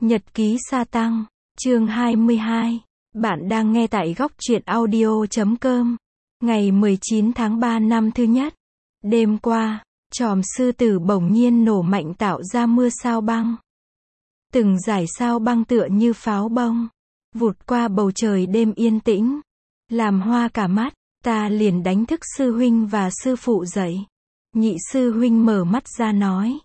Nhật ký sa tăng, chương 22. Bạn đang nghe tại góc truyện audio.com. Ngày 19 tháng 3 năm thứ nhất. Đêm qua, chòm sư tử bỗng nhiên nổ mạnh tạo ra mưa sao băng. Từng dải sao băng tựa như pháo bông, vụt qua bầu trời đêm yên tĩnh, làm hoa cả mắt. Ta liền đánh thức sư huynh và sư phụ dậy. Nhị sư huynh mở mắt ra nói: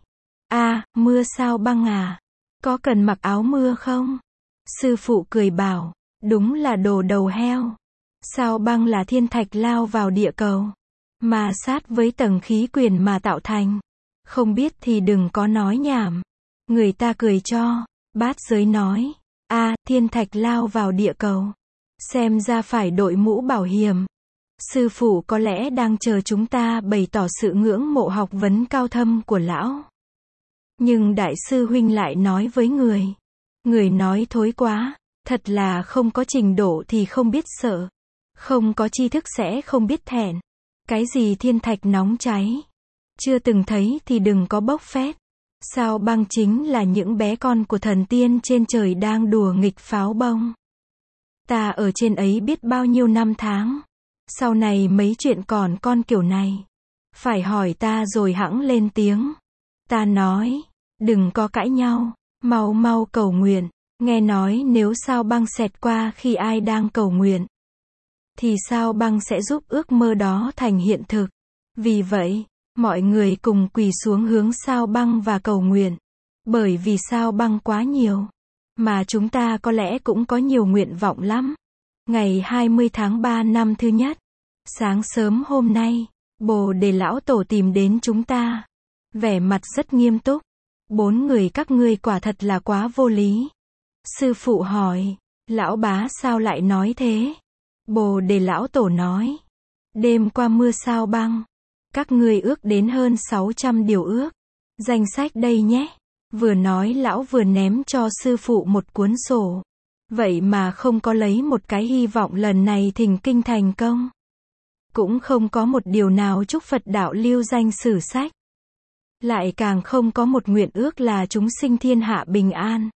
mưa sao băng à? Có cần mặc áo mưa không? Sư phụ cười bảo: đúng là đồ đầu heo. Sao băng là thiên thạch lao vào địa cầu, mà sát với tầng khí quyển mà tạo thành. Không biết thì đừng có nói nhảm. Người ta cười cho. Bát giới nói: thiên thạch lao vào địa cầu. Xem ra phải đội mũ bảo hiểm. Sư phụ có lẽ đang chờ chúng ta bày tỏ sự ngưỡng mộ học vấn cao thâm của lão. Nhưng đại sư huynh lại nói với người. Người nói thối quá, thật là không có trình độ thì không biết sợ. Không có tri thức sẽ không biết thẹn. Cái gì thiên thạch nóng cháy, chưa từng thấy thì đừng có bốc phét. Sao băng chính là những bé con của thần tiên trên trời đang đùa nghịch pháo bông. Ta ở trên ấy biết bao nhiêu năm tháng. Sau này mấy chuyện còn con kiểu này, phải hỏi ta rồi hẵng lên tiếng. Ta nói, đừng có cãi nhau, mau mau cầu nguyện. Nghe nói nếu sao băng xẹt qua khi ai đang cầu nguyện, thì sao băng sẽ giúp ước mơ đó thành hiện thực. Vì vậy, mọi người cùng quỳ xuống hướng sao băng và cầu nguyện. Bởi vì sao băng quá nhiều, mà chúng ta có lẽ cũng có nhiều nguyện vọng lắm. Ngày 20 tháng 3 năm thứ nhất, sáng sớm hôm nay, Bồ Đề Lão Tổ tìm đến chúng ta. Vẻ mặt rất nghiêm túc. 4 người các ngươi quả thật là quá vô lý. Sư phụ hỏi: lão bá sao lại nói thế? Bồ Đề Lão Tổ nói: đêm qua mưa sao băng, các ngươi ước đến hơn 600 điều ước. Danh sách đây nhé. Vừa nói lão vừa ném cho sư phụ một cuốn sổ. Vậy mà không có lấy một cái hy vọng lần này thỉnh kinh thành công. Cũng không có một điều nào chúc Phật đạo lưu danh sử sách. Lại càng không có một nguyện ước là chúng sinh thiên hạ bình an.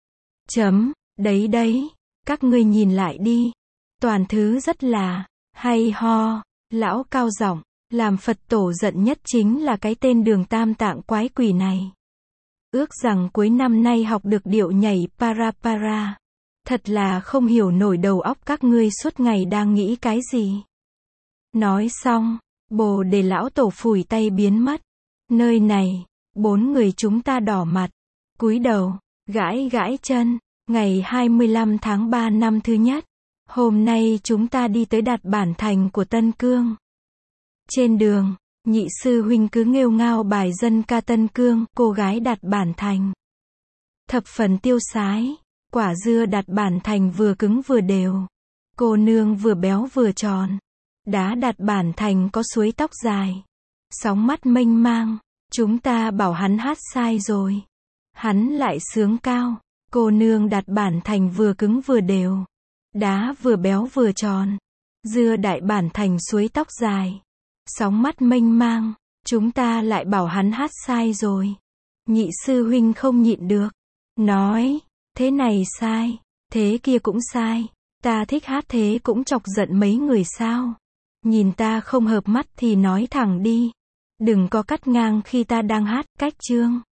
Đấy, các ngươi nhìn lại đi. Toàn thứ rất là hay ho. Lão cao giọng, làm Phật tổ giận nhất chính là cái tên Đường Tam Tạng quái quỷ này. Ước rằng cuối năm nay học được điệu nhảy para para. Thật là không hiểu nổi đầu óc các ngươi suốt ngày đang nghĩ cái gì. Nói xong, Bồ Đề Lão Tổ phủi tay biến mất. Nơi này, 4 người chúng ta đỏ mặt, cúi đầu, gãi gãi chân. Ngày 25 tháng 3 năm thứ nhất, hôm nay chúng ta đi tới Đạt Bản Thành của Tân Cương. Trên đường, nhị sư huynh cứ nghêu ngao bài dân ca Tân Cương, cô gái Đạt Bản Thành thập phần tiêu sái. Quả dưa Đạt Bản Thành vừa cứng vừa đều, cô nương vừa béo vừa tròn. Đá Đạt Bản Thành có suối tóc dài, sóng mắt mênh mang. Chúng ta bảo hắn hát sai rồi, hắn lại sướng cao. Cô nương Đạt Bản Thành vừa cứng vừa đều, đá vừa béo vừa tròn. Dưa Đại Bản Thành suối tóc dài, sóng mắt mênh mang. Chúng ta lại bảo hắn hát sai rồi. Nhị sư huynh không nhịn được, nói: thế này sai, thế kia cũng sai. Ta thích hát thế cũng chọc giận mấy người sao? Nhìn ta không hợp mắt thì nói thẳng đi. Đừng có cắt ngang khi ta đang hát, cách chương.